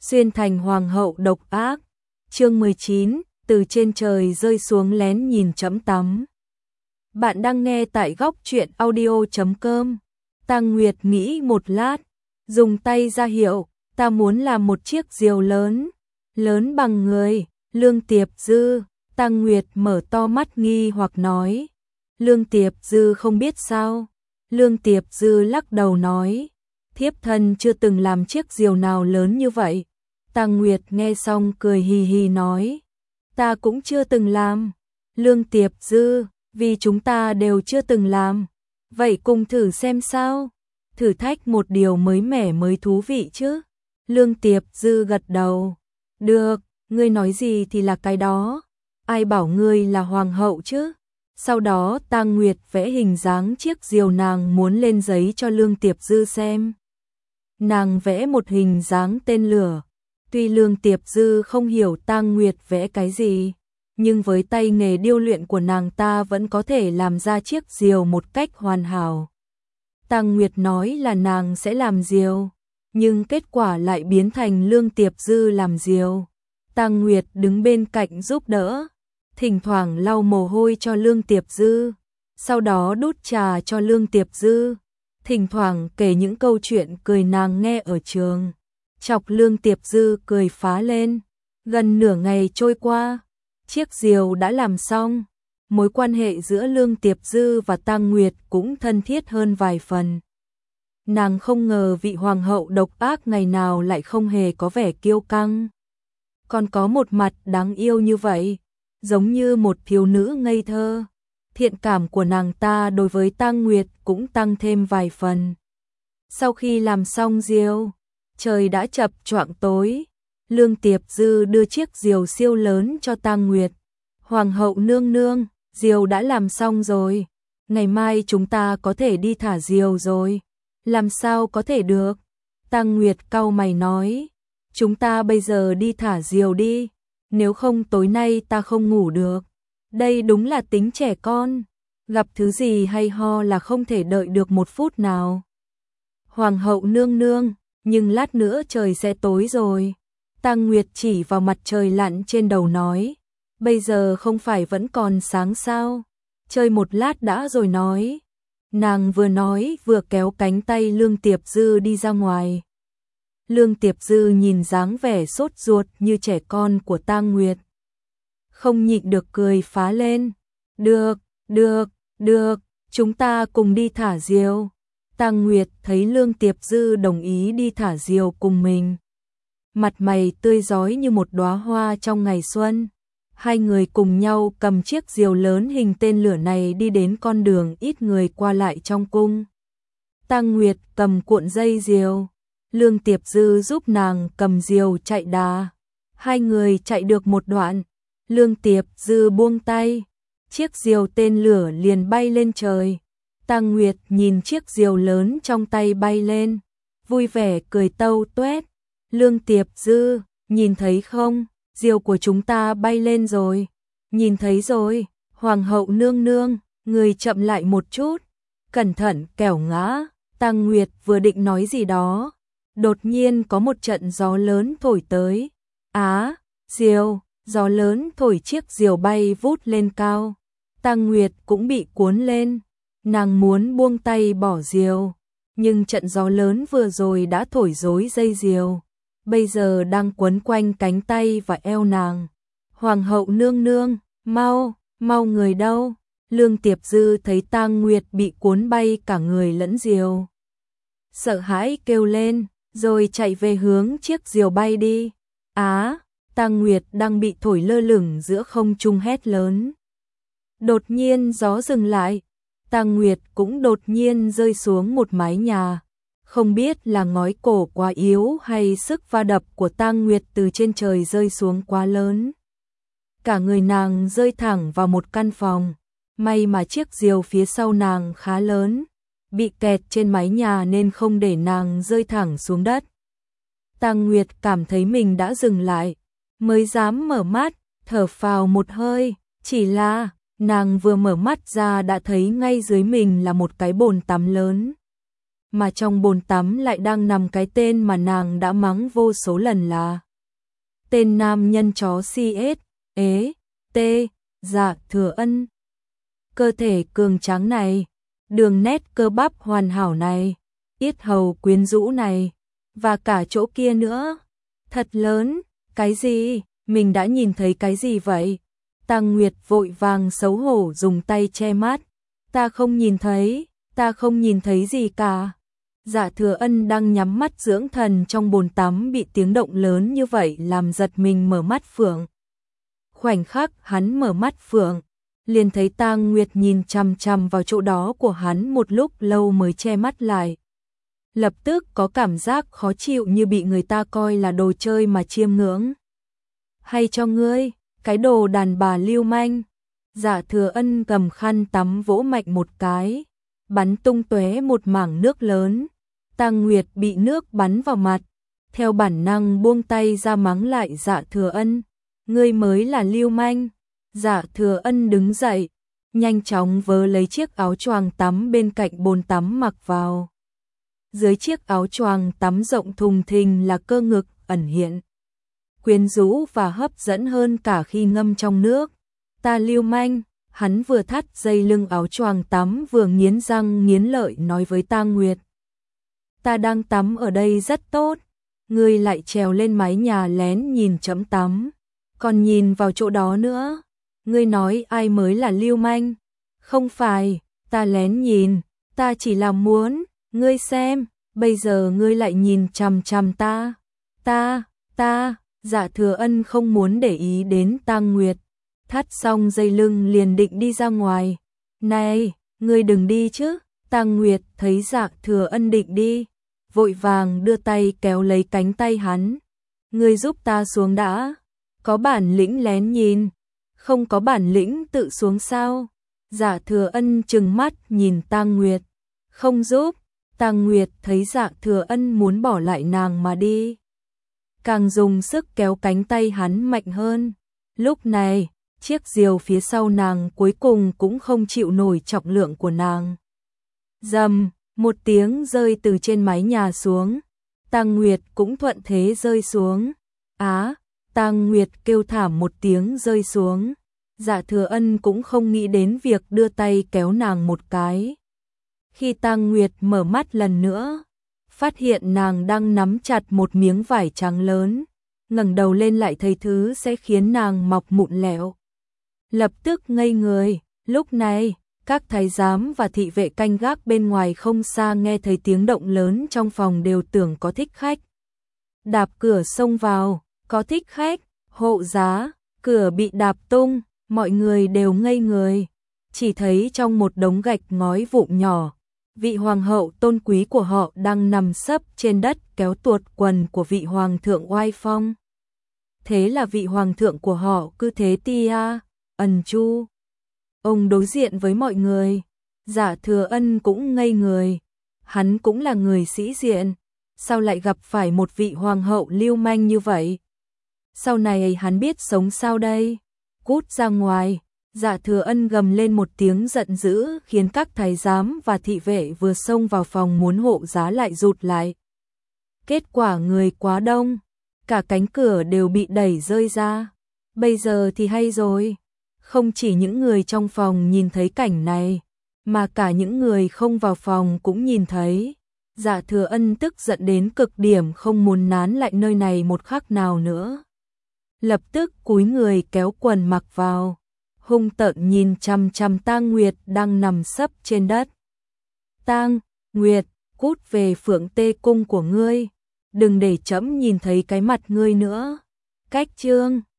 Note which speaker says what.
Speaker 1: xuyên thành hoàng hậu độc ác. Chương 19, từ trên trời rơi xuống lén nhìn chấm tắm. Bạn đang nghe tại góc truyện audio.com. Tang Nguyệt nghĩ một lát, dùng tay ra hiệu, ta muốn làm một chiếc diều lớn, lớn bằng người. Lương Tiệp Dư, Tang Nguyệt mở to mắt nghi hoặc nói. Lương Tiệp Dư không biết sao? Lương Tiệp Dư lắc đầu nói, thiếp thân chưa từng làm chiếc diều nào lớn như vậy. Tang Nguyệt nghe xong cười hì hì nói, ta cũng chưa từng làm. Lương Tiệp Dư, vì chúng ta đều chưa từng làm, vậy cùng thử xem sao? Thử thách một điều mới mẻ mới thú vị chứ. Lương Tiệp Dư gật đầu, được, ngươi nói gì thì là cái đó. Ai bảo ngươi là hoàng hậu chứ? Sau đó Tang Nguyệt vẽ hình dáng chiếc diều nàng muốn lên giấy cho Lương Tiệp Dư xem. Nàng vẽ một hình dáng tên lửa. Tuy Lương Tiệp Dư không hiểu Tang Nguyệt vẽ cái gì, nhưng với tay nghề điêu luyện của nàng ta vẫn có thể làm ra chiếc diều một cách hoàn hảo. Tang Nguyệt nói là nàng sẽ làm diều, nhưng kết quả lại biến thành Lương Tiệp Dư làm diều. Tang Nguyệt đứng bên cạnh giúp đỡ, thỉnh thoảng lau mồ hôi cho Lương Tiệp Dư, sau đó đút trà cho Lương Tiệp Dư, thỉnh thoảng kể những câu chuyện cười nàng nghe ở trường, chọc Lương Tiệp Dư cười phá lên. Gần nửa ngày trôi qua, chiếc diều đã làm xong, mối quan hệ giữa Lương Tiệp Dư và Tang Nguyệt cũng thân thiết hơn vài phần. Nàng không ngờ vị hoàng hậu độc ác ngày nào lại không hề có vẻ kiêu căng, còn có một mặt đáng yêu như vậy, giống như một thiếu nữ ngây thơ. Thiện cảm của nàng ta đối với Tang Nguyệt cũng tăng thêm vài phần. Sau khi làm xong diều, trời đã chập choạng tối. Lương Tiệp Dư đưa chiếc diều siêu lớn cho Tang Nguyệt. Hoàng hậu nương nương, diều đã làm xong rồi. Ngày mai chúng ta có thể đi thả diều rồi. Làm sao có thể được? Tang Nguyệt cau mày nói. Chúng ta bây giờ đi thả diều đi. Nếu không tối nay ta không ngủ được. Đây đúng là tính trẻ con. Gặp thứ gì hay ho là không thể đợi được một phút nào. Hoàng hậu nương nương, nhưng lát nữa trời sẽ tối rồi. Tang Nguyệt chỉ vào mặt trời lặn trên đầu nói. Bây giờ không phải vẫn còn sáng sao? Chơi một lát đã rồi nói. Nàng vừa nói vừa kéo cánh tay Lương Tiệp Dư đi ra ngoài. Lương Tiệp Dư nhìn dáng vẻ sốt ruột như trẻ con của Tang Nguyệt, không nhịn được cười phá lên. Được, được, được, chúng ta cùng đi thả diều. Tang Nguyệt thấy Lương Tiệp Dư đồng ý đi thả diều cùng mình, mặt mày tươi rói như một đóa hoa trong ngày xuân. Hai người cùng nhau cầm chiếc diều lớn hình tên lửa này đi đến con đường ít người qua lại trong cung. Tang Nguyệt cầm cuộn dây diều, Lương Tiệp Dư giúp nàng cầm diều chạy đà. Hai người chạy được một đoạn, Lương Tiệp Dư buông tay, chiếc diều tên lửa liền bay lên trời. Tang Nguyệt nhìn chiếc diều lớn trong tay bay lên, vui vẻ cười tâu tuét. Lương Tiệp Dư, nhìn thấy không, diều của chúng ta bay lên rồi. Nhìn thấy rồi, hoàng hậu nương nương, người chậm lại một chút, cẩn thận kẻo ngã. Tang Nguyệt vừa định nói gì đó, đột nhiên có một trận gió lớn thổi tới. Á, diều, gió lớn thổi chiếc diều bay vút lên cao. Tang Nguyệt cũng bị cuốn lên, nàng muốn buông tay bỏ diều, nhưng trận gió lớn vừa rồi đã thổi rối dây diều, bây giờ đang quấn quanh cánh tay và eo nàng. Hoàng hậu nương nương, mau, mau người đâu? Lương Tiệp Dư thấy Tang Nguyệt bị cuốn bay cả người lẫn diều, sợ hãi kêu lên, rồi chạy về hướng chiếc diều bay đi. Á, Tang Nguyệt đang bị thổi lơ lửng giữa không trung hét lớn. Đột nhiên gió dừng lại, Tang Nguyệt cũng đột nhiên rơi xuống một mái nhà. Không biết là ngói cổ quá yếu hay sức va đập của Tang Nguyệt từ trên trời rơi xuống quá lớn. Cả người nàng rơi thẳng vào một căn phòng. May mà chiếc diều phía sau nàng khá lớn, bị kẹt trên mái nhà nên không để nàng rơi thẳng xuống đất. Tang Nguyệt cảm thấy mình đã dừng lại, mới dám mở mắt, thở phào một hơi. Chỉ là nàng vừa mở mắt ra đã thấy ngay dưới mình là một cái bồn tắm lớn. mà trong bồn tắm lại đang nằm cái tên mà nàng đã mắng vô số lần là tên nam nhân chó CS, T, Dạ Thừa Ân. Cơ thể cường tráng này, đường nét cơ bắp hoàn hảo này, yết hầu quyến rũ này, và cả chỗ kia nữa. Thật lớn, cái gì? Mình đã nhìn thấy cái gì vậy? Tăng Nguyệt vội vàng xấu hổ dùng tay che mắt. Ta không nhìn thấy gì cả. Dạ Thừa Ân đang nhắm mắt dưỡng thần trong bồn tắm bị tiếng động lớn như vậy làm giật mình mở mắt phượng. Khoảnh khắc hắn mở mắt phượng, liền thấy Tang Nguyệt nhìn chằm chằm vào chỗ đó của hắn một lúc lâu mới che mắt lại. Lập tức có cảm giác khó chịu như bị người ta coi là đồ chơi mà chiêm ngưỡng. Hay cho ngươi, cái đồ đàn bà lưu manh. Dạ Thừa Ân cầm khăn tắm vỗ mạnh một cái, bắn tung tóe một mảng nước lớn. Tang Nguyệt bị nước bắn vào mặt, theo bản năng buông tay ra mắng lại Dạ Thừa Ân. Ngươi mới là lưu manh. Dạ Thừa Ân đứng dậy, nhanh chóng vớ lấy chiếc áo choàng tắm bên cạnh bồn tắm mặc vào. Dưới chiếc áo choàng tắm rộng thùng thình là cơ ngực ẩn hiện, quyến rũ và hấp dẫn hơn cả khi ngâm trong nước. Ta lưu manh, hắn vừa thắt dây lưng áo choàng tắm vừa nghiến răng nghiến lợi nói với Tang Nguyệt. Ta đang tắm ở đây rất tốt, ngươi lại trèo lên mái nhà lén nhìn chấm tắm, còn nhìn vào chỗ đó nữa. Ngươi nói ai mới là lưu manh? Không phải, ta lén nhìn, ta chỉ là muốn, ngươi xem, bây giờ ngươi lại nhìn chằm chằm ta. Dạ Thừa Ân không muốn để ý đến Tang Nguyệt, thắt xong dây lưng liền định đi ra ngoài. Này, ngươi đừng đi chứ. Tang Nguyệt thấy Dạ Thừa Ân định đi, vội vàng đưa tay kéo lấy cánh tay hắn. Ngươi giúp ta xuống đã, có bản lĩnh lén nhìn, không có bản lĩnh tự xuống sao? Dạ Thừa Ân trừng mắt nhìn Tang Nguyệt, không giúp. Tang Nguyệt thấy Dạ Thừa Ân muốn bỏ lại nàng mà đi, càng dùng sức kéo cánh tay hắn mạnh hơn. Lúc này, chiếc diều phía sau nàng cuối cùng cũng không chịu nổi trọng lượng của nàng. Rầm, một tiếng rơi từ trên mái nhà xuống. Tang Nguyệt cũng thuận thế rơi xuống. Tang Nguyệt kêu thảm một tiếng rơi xuống. Dạ Thừa Ân cũng không nghĩ đến việc đưa tay kéo nàng một cái. Khi Tang Nguyệt mở mắt lần nữa, phát hiện nàng đang nắm chặt một miếng vải trắng lớn, ngẩng đầu lên lại thấy thứ sẽ khiến nàng mọc mụn lẹo. Lập tức ngây người. Lúc này, các thái giám và thị vệ canh gác bên ngoài không xa nghe thấy tiếng động lớn trong phòng đều tưởng có thích khách. Đạp cửa xông vào, có thích khách, hộ giá, cửa bị đạp tung, mọi người đều ngây người. Chỉ thấy trong một đống gạch ngói vụn nhỏ, vị hoàng hậu tôn quý của họ đang nằm sấp trên đất kéo tuột quần của vị hoàng thượng oai phong. Thế là vị hoàng thượng của họ cứ thế tia, ẩn chu. Ông đối diện với mọi người. Dạ Thừa Ân cũng ngây người. Hắn cũng là người sĩ diện, sao lại gặp phải một vị hoàng hậu lưu manh như vậy? Sau này hắn biết sống sao đây? Cút ra ngoài. Dạ Thừa Ân gầm lên một tiếng giận dữ khiến các thái giám và thị vệ vừa xông vào phòng muốn hộ giá lại rụt lại. Kết quả người quá đông, cả cánh cửa đều bị đẩy rơi ra. Bây giờ thì hay rồi, không chỉ những người trong phòng nhìn thấy cảnh này, mà cả những người không vào phòng cũng nhìn thấy. Dạ Thừa Ân tức giận đến cực điểm không muốn nán lại nơi này một khắc nào nữa. Lập tức cúi người kéo quần mặc vào, hung tợn nhìn chằm chằm Tang Nguyệt đang nằm sấp trên đất. Tang Nguyệt, cút về Phượng Tê cung của ngươi, đừng để trẫm nhìn thấy cái mặt ngươi nữa. Cách chương